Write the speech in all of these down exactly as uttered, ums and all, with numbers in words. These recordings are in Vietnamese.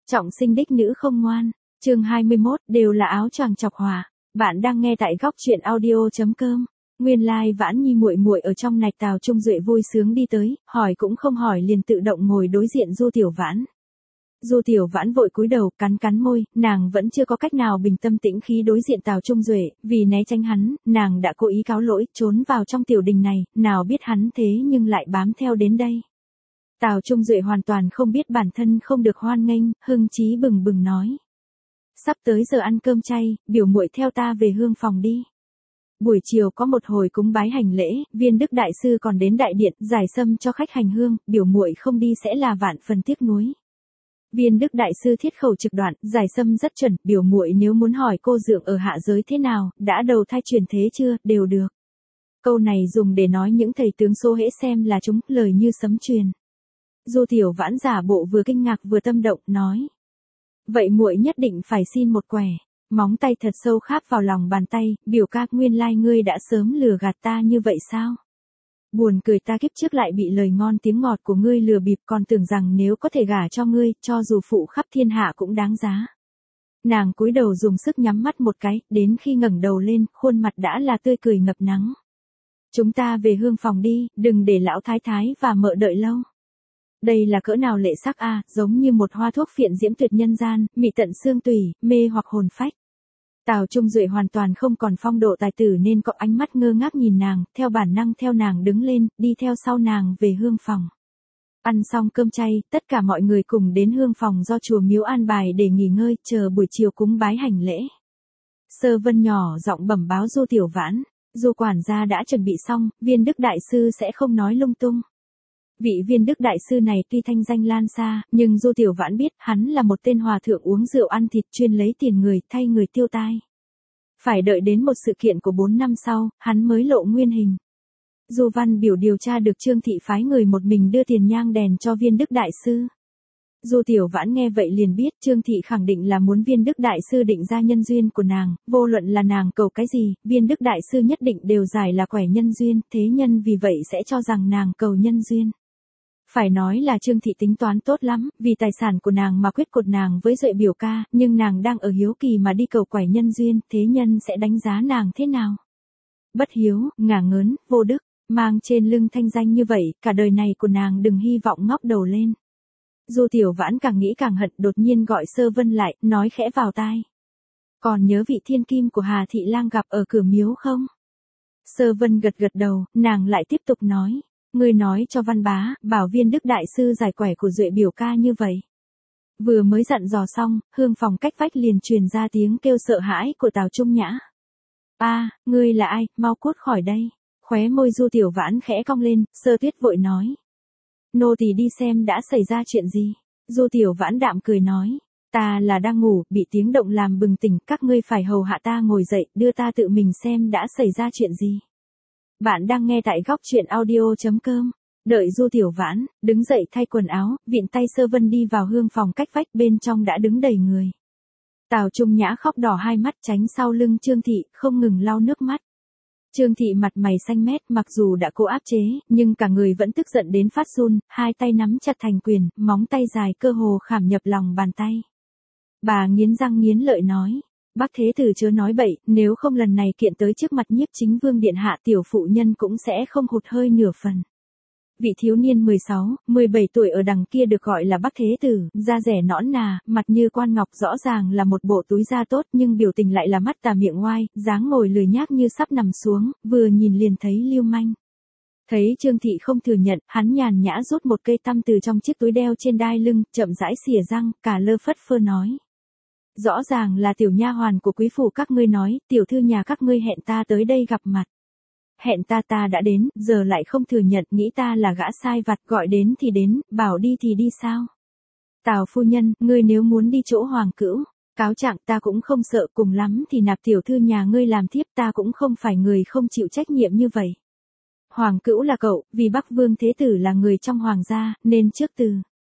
Trọng sinh đích nữ không ngoan. Chương hai mươi mốt, đều là áo choàng chọc hỏa. Bạn đang nghe tại góc truyện audio chấm com. Nguyên lai like Vãn Nhi muội muội ở trong nạch Tào Trung Duệ vui sướng đi tới, hỏi cũng không hỏi liền tự động ngồi đối diện Du Tiểu Vãn. Du Tiểu Vãn vội cúi đầu, cắn cắn môi, nàng vẫn chưa có cách nào bình tâm tĩnh khí đối diện Tào Trung Duệ, vì né tránh hắn, nàng đã cố ý cáo lỗi, trốn vào trong tiểu đình này, nào biết hắn thế nhưng lại bám theo đến đây. Tào Trung Duệ hoàn toàn không biết bản thân không được hoan nghênh, hưng chí bừng bừng nói: "Sắp tới giờ ăn cơm chay, biểu muội theo ta về hương phòng đi. Buổi chiều có một hồi cúng bái hành lễ, Viên Đức đại sư còn đến đại điện giải sâm cho khách hành hương, biểu muội không đi sẽ là vạn phần tiếc nuối." Viên Đức đại sư thiết khẩu trực đoạn, giải sâm rất chuẩn, biểu muội nếu muốn hỏi cô dượng ở hạ giới thế nào, đã đầu thai chuyển thế chưa, đều được. Câu này dùng để nói những thầy tướng số hễ xem là chúng, lời như sấm truyền. Du Tiểu Vãn giả bộ vừa kinh ngạc vừa tâm động, nói: "Vậy muội nhất định phải xin một quẻ." Móng tay thật sâu kháp vào lòng bàn tay, biểu ca, nguyên lai ngươi đã sớm lừa gạt ta như vậy sao? Buồn cười, ta kiếp trước lại bị lời ngon tiếng ngọt của ngươi lừa bịp, còn tưởng rằng nếu có thể gả cho ngươi, cho dù phụ khắp thiên hạ cũng đáng giá. Nàng cúi đầu dùng sức nhắm mắt một cái, đến khi ngẩng đầu lên, khuôn mặt đã là tươi cười ngập nắng. "Chúng ta về hương phòng đi, đừng để lão thái thái và mợ đợi lâu." Đây là cỡ nào lệ sắc a, à, giống như một hoa thuốc phiện diễm tuyệt nhân gian, mị tận xương tủy, mê hoặc hồn phách. Tào Trung Duệ hoàn toàn không còn phong độ tài tử nên có ánh mắt ngơ ngác nhìn nàng, theo bản năng theo nàng đứng lên, đi theo sau nàng về hương phòng. Ăn xong cơm chay, tất cả mọi người cùng đến hương phòng do chùa miếu an bài để nghỉ ngơi, chờ buổi chiều cúng bái hành lễ. Sơ Vân nhỏ giọng bẩm báo Du Tiểu Vãn: "Du quản gia đã chuẩn bị xong, Viên Đức đại sư sẽ không nói lung tung." Vị Viên Đức đại sư này tuy thanh danh lan xa, nhưng Du Tiểu Vãn biết hắn là một tên hòa thượng uống rượu ăn thịt chuyên lấy tiền người, thay người tiêu tai. Phải đợi đến một sự kiện của bốn năm sau, hắn mới lộ nguyên hình. Du Văn Biểu điều tra được Trương Thị phái người một mình đưa tiền nhang đèn cho Viên Đức đại sư. Du Tiểu Vãn nghe vậy liền biết Trương Thị khẳng định là muốn Viên Đức đại sư định ra nhân duyên của nàng, vô luận là nàng cầu cái gì, Viên Đức đại sư nhất định đều giải là quẻ nhân duyên, thế nhân vì vậy sẽ cho rằng nàng cầu nhân duyên. Phải nói là Trương Thị tính toán tốt lắm, vì tài sản của nàng mà quyết cột nàng với Duệ biểu ca, nhưng nàng đang ở hiếu kỳ mà đi cầu quẻ nhân duyên, thế nhân sẽ đánh giá nàng thế nào? Bất hiếu, ngả ngớn, vô đức, mang trên lưng thanh danh như vậy, cả đời này của nàng đừng hy vọng ngóc đầu lên. Du Tiểu Vãn càng nghĩ càng hận, đột nhiên gọi Sơ Vân lại, nói khẽ vào tai: "Còn nhớ vị thiên kim của Hà Thị Lang gặp ở cửa miếu không?" Sơ Vân gật gật đầu, nàng lại tiếp tục nói: "Ngươi nói cho Văn bá, bảo Viên Đức đại sư giải quẻ của Duệ biểu ca như vậy." Vừa mới dặn dò xong, hương phòng cách vách liền truyền ra tiếng kêu sợ hãi của Tào Trung Nhã. "A, ngươi là ai, mau cút khỏi đây." Khóe môi Du Tiểu Vãn khẽ cong lên, Sơ Tuyết vội nói: "Nô tỳ đi xem đã xảy ra chuyện gì." Du Tiểu Vãn đạm cười nói: "Ta là đang ngủ, bị tiếng động làm bừng tỉnh, các ngươi phải hầu hạ ta ngồi dậy, đưa ta tự mình xem đã xảy ra chuyện gì." Bạn đang nghe tại góc truyện audio chấm com. Đợi Du Tiểu Vãn đứng dậy thay quần áo, vịn tay Sơ Vân đi vào hương phòng cách vách, bên trong đã đứng đầy người. Tào Trung Nhã khóc đỏ hai mắt tránh sau lưng Trương Thị, không ngừng lau nước mắt. Trương Thị mặt mày xanh mét, mặc dù đã cố áp chế, nhưng cả người vẫn tức giận đến phát run, hai tay nắm chặt thành quyền, móng tay dài cơ hồ khảm nhập lòng bàn tay. Bà nghiến răng nghiến lợi nói: "Bác Thế Tử chớ nói bậy, nếu không lần này kiện tới trước mặt Nhiếp Chính Vương điện hạ, tiểu phụ nhân cũng sẽ không hụt hơi nửa phần." Vị thiếu niên mười sáu, mười bảy tuổi ở đằng kia được gọi là Bác Thế Tử, da rẻ nõn nà, mặt như quan ngọc, rõ ràng là một bộ túi da tốt, nhưng biểu tình lại là mắt tà miệng oai, dáng ngồi lười nhác như sắp nằm xuống, vừa nhìn liền thấy lưu manh. Thấy Trương Thị không thừa nhận, hắn nhàn nhã rút một cây tăm từ trong chiếc túi đeo trên đai lưng, chậm rãi xỉa răng, cả lơ phất phơ nói: "Rõ ràng là tiểu nha hoàn của quý phủ các ngươi nói, tiểu thư nhà các ngươi hẹn ta tới đây gặp mặt. Hẹn ta ta đã đến, giờ lại không thừa nhận, nghĩ ta là gã sai vặt, gọi đến thì đến, bảo đi thì đi sao? Tào phu nhân, ngươi nếu muốn đi chỗ hoàng cữu, cáo trạng ta cũng không sợ, cùng lắm thì nạp tiểu thư nhà ngươi làm thiếp, ta cũng không phải người không chịu trách nhiệm như vậy. Hoàng cữu là cậu, vì Bắc Vương Thế Tử là người trong hoàng gia, nên trước từ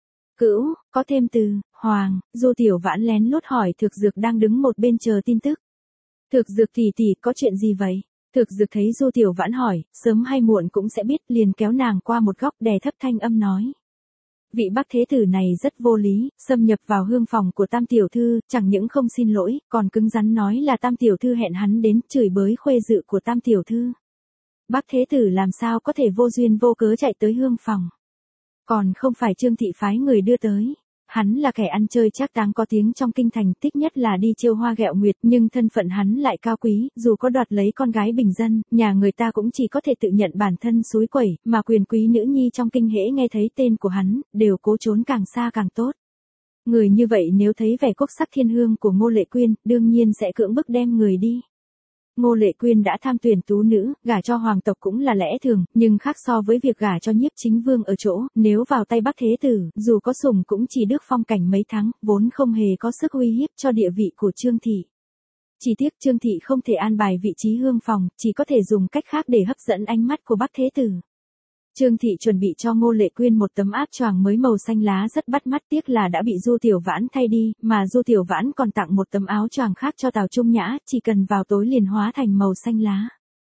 cữu, có thêm từ hoàng." Du Tiểu Vãn lén lút hỏi Thực Dược đang đứng một bên chờ tin tức. "Thực Dược tỷ tỷ, có chuyện gì vậy?" Thực Dược thấy Du Tiểu Vãn hỏi, sớm hay muộn cũng sẽ biết, liền kéo nàng qua một góc, đè thấp thanh âm nói: Vị Bắc Thế Tử này rất vô lý, xâm nhập vào hương phòng của Tam Tiểu Thư, chẳng những không xin lỗi, còn cứng rắn nói là Tam Tiểu Thư hẹn hắn đến, chửi bới khuê dự của Tam Tiểu Thư. Bắc Thế Tử làm sao có thể vô duyên vô cớ chạy tới hương phòng. Còn không phải Trương Thị phái người đưa tới. Hắn là kẻ ăn chơi trác táng có tiếng trong kinh thành, thích nhất là đi trêu hoa ghẹo nguyệt, nhưng thân phận hắn lại cao quý, dù có đoạt lấy con gái bình dân, nhà người ta cũng chỉ có thể tự nhận bản thân xúi quẩy, mà quyền quý nữ nhi trong kinh hễ nghe thấy tên của hắn, đều cố trốn càng xa càng tốt. Người như vậy nếu thấy vẻ quốc sắc thiên hương của Ngô Lệ Quyên, đương nhiên sẽ cưỡng bức đem người đi. Ngô Lệ Quyên đã tham tuyển tú nữ, gả cho hoàng tộc cũng là lẽ thường, nhưng khác so với việc gả cho Nhiếp Chính Vương ở chỗ, nếu vào tay Bắc Thế Tử, dù có sủng cũng chỉ đước phong cảnh mấy tháng, vốn không hề có sức uy hiếp cho địa vị của Trương Thị. Chỉ tiếc Trương Thị không thể an bài vị trí hương phòng, chỉ có thể dùng cách khác để hấp dẫn ánh mắt của Bắc Thế Tử. Trương Thị chuẩn bị cho Ngô Lệ Quyên một tấm áp choàng mới màu xanh lá rất bắt mắt, tiếc là đã bị Du Tiểu Vãn thay đi, mà Du Tiểu Vãn còn tặng một tấm áo choàng khác cho Tào Trung Nhã, chỉ cần vào tối liền hóa thành màu xanh lá.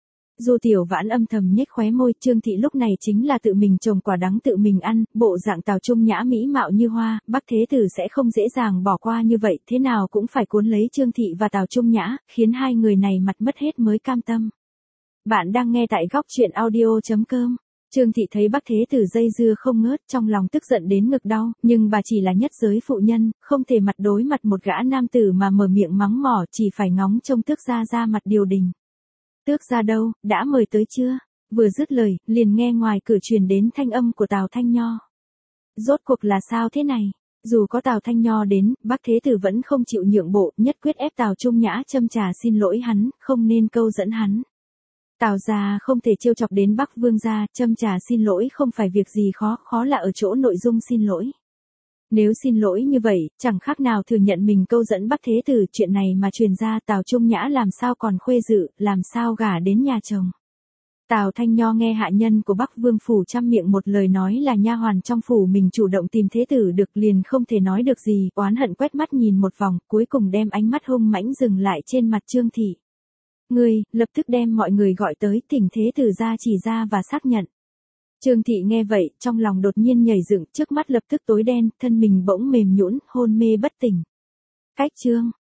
Du Tiểu Vãn âm thầm nhếch khóe môi, Trương Thị lúc này chính là tự mình trồng quả đắng tự mình ăn, bộ dạng Tào Trung Nhã mỹ mạo như hoa, Bắc Thế Tử sẽ không dễ dàng bỏ qua như vậy, thế nào cũng phải cuốn lấy Trương Thị và Tào Trung Nhã, khiến hai người này mặt mất hết mới cam tâm. Bạn đang nghe tại góc truyện audio chấm com. Trương Thị thấy Bắc Thế Tử dây dưa không ngớt, trong lòng tức giận đến ngực đau, nhưng bà chỉ là nhất giới phụ nhân, không thể mặt đối mặt một gã nam tử mà mở miệng mắng mỏ, chỉ phải ngóng trông Tước gia ra mặt điều đình. Tước gia đâu, đã mời tới chưa? Vừa dứt lời, liền nghe ngoài cửa truyền đến thanh âm của Tào Thanh Nho. Rốt cuộc là sao thế này? Dù có Tào Thanh Nho đến, Bắc Thế Tử vẫn không chịu nhượng bộ, nhất quyết ép Tào Trung Nhã châm trà xin lỗi hắn, không nên câu dẫn hắn. Tào gia không thể trêu chọc đến Bắc Vương gia, châm trà xin lỗi không phải việc gì khó, khó là ở chỗ nội dung xin lỗi. Nếu xin lỗi như vậy, chẳng khác nào thừa nhận mình câu dẫn Bắc Thế Tử, chuyện này mà truyền ra Tào Trung Nhã làm sao còn khuê dự, làm sao gả đến nhà chồng. Tào Thanh Nho nghe hạ nhân của Bắc Vương phủ trăm miệng một lời nói là nha hoàn trong phủ mình chủ động tìm Thế Tử được, liền không thể nói được gì, oán hận quét mắt nhìn một vòng, cuối cùng đem ánh mắt hung mãnh dừng lại trên mặt Trương Thị. Ngươi, lập tức đem mọi người gọi tới, thỉnh Thế Tử ra chỉ ra và xác nhận. Trương Thị nghe vậy, trong lòng đột nhiên nhảy dựng, trước mắt lập tức tối đen, thân mình bỗng mềm nhũn, hôn mê bất tỉnh. Cách chương